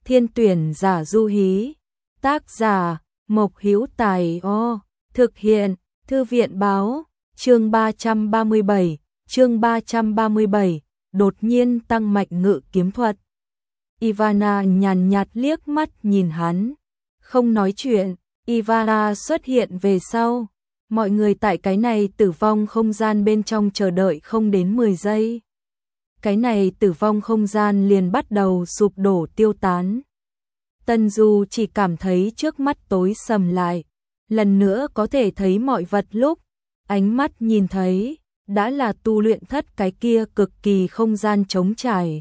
Thiên tuyển giả Du Hí. Tác giả Mộc Hữu Tài. Thực hiện Thư viện báo. Chương 337, đột nhiên tăng mạnh ngự kiếm thuật. Ivana nhàn nhạt liếc mắt nhìn hắn, không nói chuyện. Ivana xuất hiện về sau, mọi người tại cái này tử vong không gian bên trong chờ đợi không đến 10 giây. Cái này tử vong không gian liền bắt đầu sụp đổ tiêu tán. Tân Du chỉ cảm thấy trước mắt tối sầm lại, lần nữa có thể thấy mọi vật lúc ánh mắt nhìn thấy, đã là tu luyện thất cái kia cực kỳ không gian trống trải.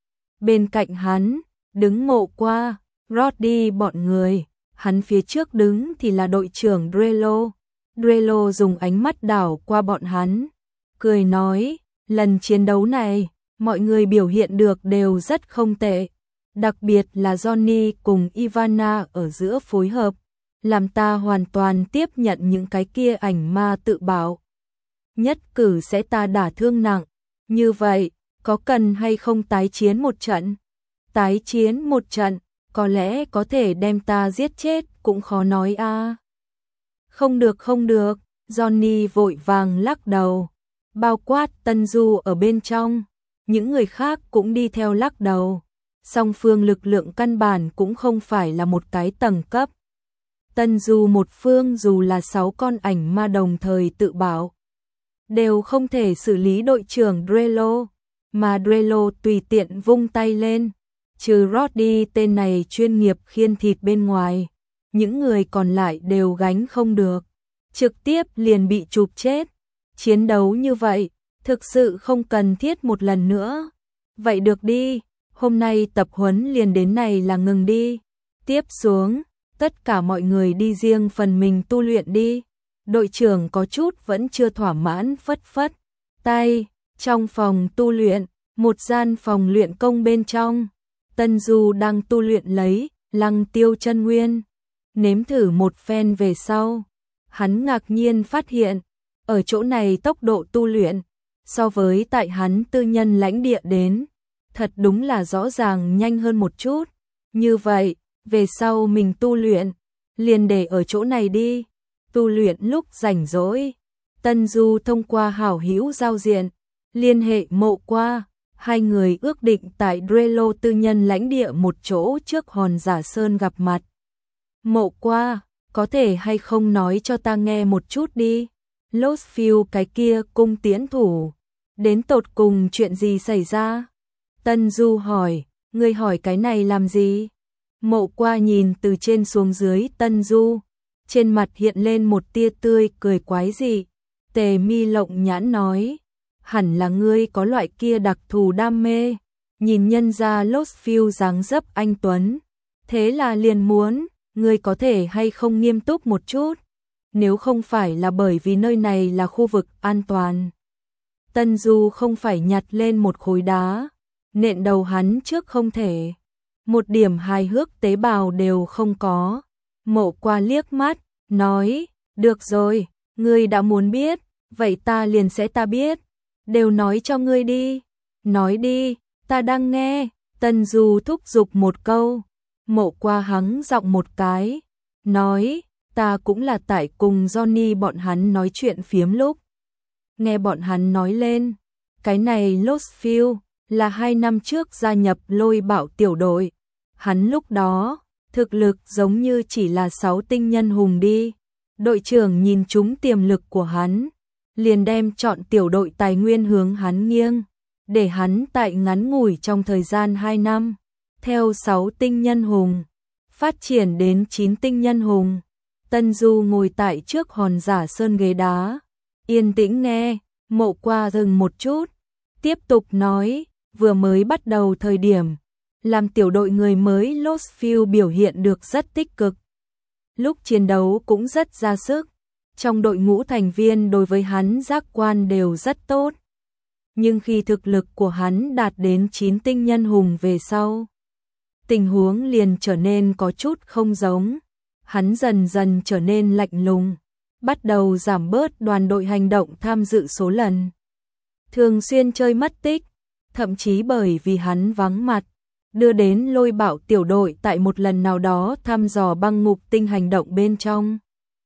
Bên cạnh hắn, đứng Mộ Qua, Roddy bọn người, hắn phía trước đứng thì là đội trưởng Drelo. Drelo dùng ánh mắt đảo qua bọn hắn, cười nói, lần chiến đấu này, mọi người biểu hiện được đều rất không tệ. Đặc biệt là Johnny cùng Ivana ở giữa phối hợp, làm ta hoàn toàn tiếp nhận những cái kia ảnh ma tự bảo. Nhất cử sẽ ta đả thương nặng, như vậy, có cần hay không tái chiến một trận? Tái chiến một trận, có lẽ có thể đem ta giết chết cũng khó nói a. Không được, Johnny vội vàng lắc đầu, bao quát Tân Du ở bên trong, những người khác cũng đi theo lắc đầu. Song phương lực lượng căn bản cũng không phải là một cái tầng cấp. Tân Du một phương dù là 6 con ảnh ma đồng thời tự bảo, đều không thể xử lý đội trưởng Drelo, mà Drelo tùy tiện vung tay lên, trừ Roddy tên này chuyên nghiệp khiên thịt bên ngoài, những người còn lại đều gánh không được, trực tiếp liền bị chụp chết. Chiến đấu như vậy, thực sự không cần thiết một lần nữa. Vậy được đi, hôm nay tập huấn liền đến này là ngừng đi. Tiếp xuống, tất cả mọi người đi riêng phần mình tu luyện đi. Đội trưởng có chút vẫn chưa thỏa mãn phất phất tay. Trong phòng tu luyện, một gian phòng luyện công bên trong, Tân Du đang tu luyện lấy Lăng Tiêu chân nguyên. Nếm thử một phen về sau, hắn ngạc nhiên phát hiện, ở chỗ này tốc độ tu luyện, so với tại hắn tư nhân lãnh địa đến, thật đúng là rõ ràng nhanh hơn một chút. Như vậy, về sau mình tu luyện, liền để ở chỗ này đi. Tu luyện lúc rảnh rỗi, Tân Du thông qua hảo hữu giao diện, liên hệ Mộ Qua, hai người ước định tại Drelo tư nhân lãnh địa một chỗ trước Hòn Giả Sơn gặp mặt. Mộ Qua, có thể hay không nói cho ta nghe một chút đi, Lostfield cái kia cung tiễn thủ, đến tột cùng chuyện gì xảy ra? Tân Du hỏi, ngươi hỏi cái này làm gì? Mộ Qua nhìn từ trên xuống dưới Tân Du, trên mặt hiện lên một tia tươi cười quái dị. Tề Mi lộng nhãn nói, hẳn là ngươi có loại kia đặc thù đam mê, nhìn nhân ra Lostfield dáng dấp anh tuấn, thế là liền muốn, ngươi có thể hay không nghiêm túc một chút, nếu không phải là bởi vì nơi này là khu vực an toàn. Tân Du không phải nhặt lên một khối đá, nện đầu hắn trước không thể, một điểm hài hước tế bào đều không có. Mộ Qua liếc mắt, nói, được rồi, ngươi đã muốn biết, vậy ta liền sẽ ta biết, đều nói cho ngươi đi, nói đi, ta đang nghe. Tân Du thúc giục một câu, Mộ Qua hắng giọng một cái, nói, ta cũng là tại cùng Johnny bọn hắn nói chuyện phiếm lúc. Nghe bọn hắn nói lên, cái này Lostfield là 2 năm trước gia nhập Lôi Bạo tiểu đội, hắn lúc đó, thực lực giống như chỉ là 6 tinh nhân hùng đi. Đội trưởng nhìn trúng tiềm lực của hắn, liền đem chọn tiểu đội tài nguyên hướng hắn nghiêng, để hắn tại ngắn ngủi trong thời gian 2 năm, theo 6 tinh nhân hùng, phát triển đến 9 tinh nhân hùng. Tân Du ngồi tại trước Hòn Giả Sơn ghế đá, yên tĩnh nghe. Mộ Qua dừng một chút, tiếp tục nói, vừa mới bắt đầu thời điểm, làm tiểu đội người mới Lostfield biểu hiện được rất tích cực. Lúc chiến đấu cũng rất ra sức, trong đội ngũ thành viên đối với hắn giác quan đều rất tốt. Nhưng khi thực lực của hắn đạt đến 9 tinh nhân hùng về sau, tình huống liền trở nên có chút không giống. Hắn dần dần trở nên lạnh lùng, bắt đầu giảm bớt đoàn đội hành động tham dự số lần. Thường xuyên chơi mất tích, thậm chí bởi vì hắn vắng mặt, đưa đến Lôi Bảo tiểu đội tại một lần nào đó thăm dò băng ngục tinh hành động bên trong.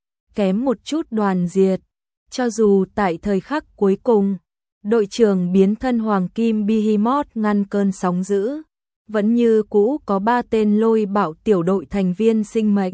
Kém một chút đoàn diệt, cho dù tại thời khắc cuối cùng, đội trưởng biến thân Hoàng Kim Behemoth ngăn cơn sóng dữ, vẫn như cũ có 3 tên Lôi Bảo tiểu đội thành viên sinh mệnh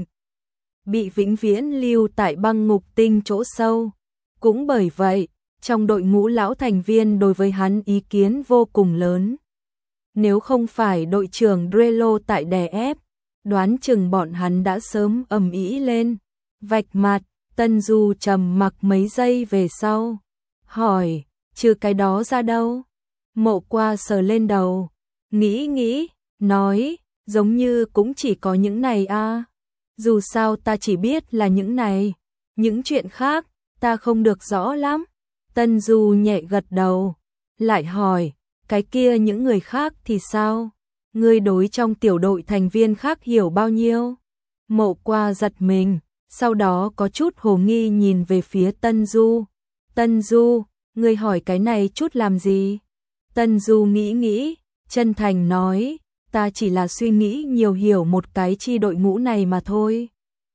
bị vĩnh viễn lưu tại băng ngục tinh chỗ sâu. Cũng bởi vậy, trong đội ngũ lão thành viên đối với hắn ý kiến vô cùng lớn. Nếu không phải đội trưởng Drello tại đè ép, đoán chừng bọn hắn đã sớm ầm ĩ lên. Vạch mặt, Tân Du trầm mặc mấy giây về sau, hỏi, trừ cái đó ra đâu? Mộ Qua sờ lên đầu, nghĩ, nói, giống như cũng chỉ có những này a. Dù sao ta chỉ biết là những này, những chuyện khác, ta không được rõ lắm. Tân Du nhẹ gật đầu, lại hỏi, cái kia những người khác thì sao? Ngươi đối trong tiểu đội thành viên khác hiểu bao nhiêu? Mộ Qua giật mình, sau đó có chút hồ nghi nhìn về phía Tân Du. Tân Du, ngươi hỏi cái này chút làm gì? Tân Du nghĩ, chân thành nói, ta chỉ là suy nghĩ nhiều hiểu một cái chi đội ngũ này mà thôi.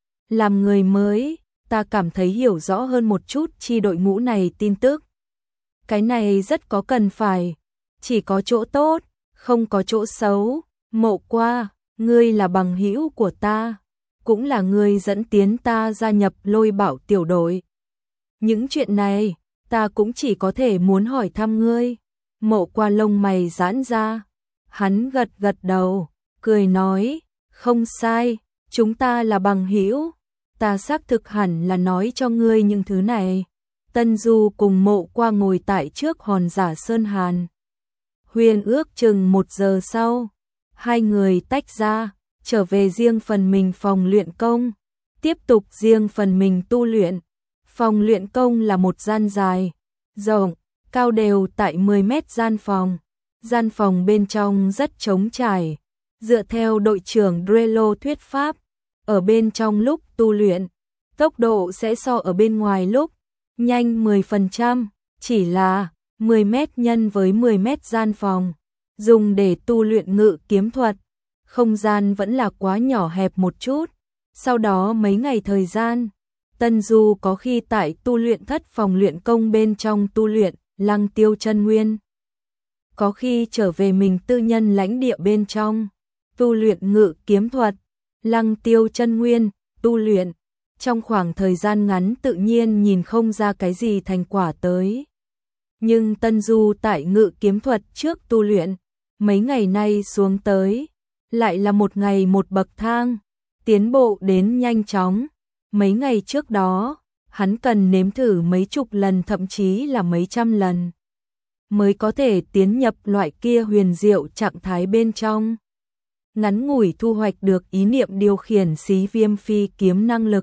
Làm người mới, ta cảm thấy hiểu rõ hơn một chút chi đội ngũ này tin tức. Cái này rất có cần phải, chỉ có chỗ tốt, không có chỗ xấu. Mộ Qua, ngươi là bằng hữu của ta, cũng là ngươi dẫn tiến ta gia nhập Lôi Bảo tiểu đội. Những chuyện này, ta cũng chỉ có thể muốn hỏi thăm ngươi. Mộ Qua lông mày giãn ra, hắn gật đầu, cười nói, không sai, chúng ta là bằng hữu, ta xác thực hẳn là nói cho ngươi những thứ này. Tân Du cùng Mộ Qua ngồi tại trước hòn giả Sơn Hàn Huyền ước chừng 1 giờ sau, hai người tách ra, trở về riêng phần mình phòng luyện công, tiếp tục riêng phần mình tu luyện. Phòng luyện công là một gian dài, rộng, cao đều tại 10 mét gian phòng. Gian phòng bên trong rất trống trải, dựa theo đội trưởng Drello thuyết pháp, ở bên trong lúc tu luyện, tốc độ sẽ so ở bên ngoài lúc nhanh 10%, chỉ là 10 mét nhân với 10 mét gian phòng, dùng để tu luyện ngự kiếm thuật, không gian vẫn là quá nhỏ hẹp một chút. Sau đó mấy ngày thời gian, Tân Du có khi tại tu luyện thất phòng luyện công bên trong tu luyện Lăng Tiêu chân nguyên, có khi trở về mình tư nhân lãnh địa bên trong tu luyện ngự kiếm thuật, Lăng Tiêu chân nguyên, tu luyện. Trong khoảng thời gian ngắn tự nhiên nhìn không ra cái gì thành quả tới. Nhưng Tân Du tại ngự kiếm thuật trước tu luyện, mấy ngày nay xuống tới, lại là một ngày một bậc thang, tiến bộ đến nhanh chóng. Mấy ngày trước đó, hắn cần nếm thử mấy chục lần thậm chí là mấy trăm lần, mới có thể tiến nhập loại kia huyền diệu trạng thái bên trong. Ngắn ngủi thu hoạch được ý niệm điều khiển xí viêm phi kiếm năng lực.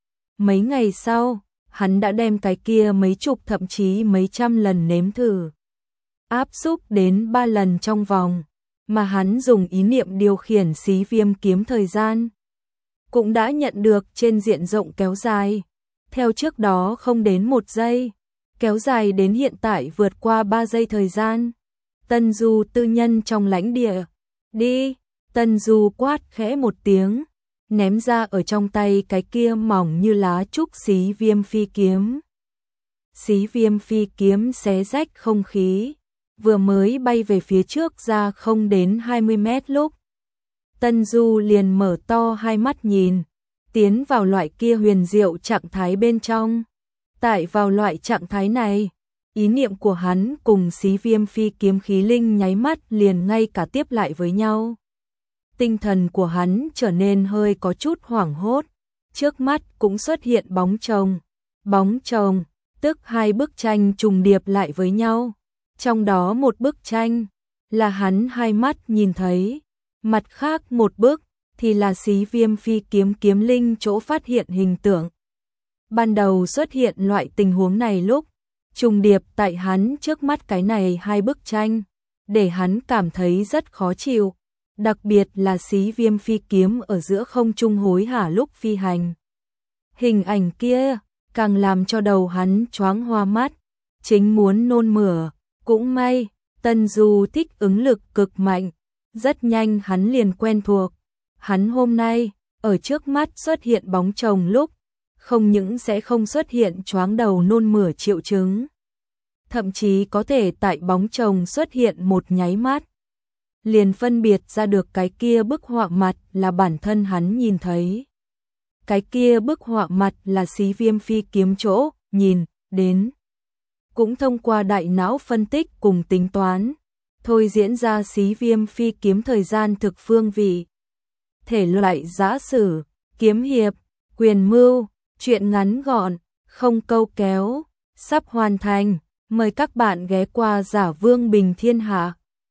Mấy ngày sau, hắn đã đem cái kia mấy chục thậm chí mấy trăm lần nếm thử, áp xúc đến 3 lần trong vòng, mà hắn dùng ý niệm điều khiển xí viêm kiếm thời gian, cũng đã nhận được trên diện rộng kéo dài. Theo trước đó không đến 1 giây, kéo dài đến hiện tại vượt qua 3 giây thời gian. Tân Du tư nhân trong lãnh địa, đi. Tân Du quát khẽ một tiếng, ném ra ở trong tay cái kia mỏng như lá trúc xí viêm phi kiếm. Xí viêm phi kiếm xé rách không khí, vừa mới bay về phía trước ra không đến 20 mét lúc, Tân Du liền mở to hai mắt nhìn, tiến vào loại kia huyền diệu trạng thái bên trong. Tại vào loại trạng thái này, ý niệm của hắn cùng xí viêm phi kiếm khí linh nháy mắt liền ngay cả tiếp lại với nhau. Tinh thần của hắn trở nên hơi có chút hoảng hốt, trước mắt cũng xuất hiện bóng chồng. Bóng chồng, tức 2 bức tranh trùng điệp lại với nhau. Trong đó một bức tranh là hắn hai mắt nhìn thấy, mặt khác một bức thì là xí viêm phi kiếm kiếm linh chỗ phát hiện hình tượng. Ban đầu xuất hiện loại tình huống này lúc trùng điệp tại hắn trước mắt cái này 2 bức tranh, để hắn cảm thấy rất khó chịu, đặc biệt là xí viêm phi kiếm ở giữa không trung hối hả lúc phi hành. Hình ảnh kia càng làm cho đầu hắn choáng hoa mắt, chính muốn nôn mửa. Cũng may, Tân Du thích ứng lực cực mạnh, Rất nhanh hắn liền quen thuộc. Hắn hôm nay, ở trước mắt xuất hiện bóng chồng lúc, không những sẽ không xuất hiện choáng đầu nôn mửa triệu chứng, thậm chí có thể tại bóng chồng xuất hiện một nháy mắt, liền phân biệt ra được cái kia bức họa mặt là bản thân hắn nhìn thấy. Cái kia bức họa mặt là Xí Viêm phi kiếm chỗ nhìn đến. Cũng thông qua đại não phân tích cùng tính toán, thôi diễn ra Xí Viêm phi kiếm thời gian thực phương vị. Thể loại giã sử, kiếm hiệp, quyền mưu, truyện ngắn gọn, không câu kéo, sắp hoàn thành. Mời các bạn ghé qua Giả Vương Bình Thiên Hạ.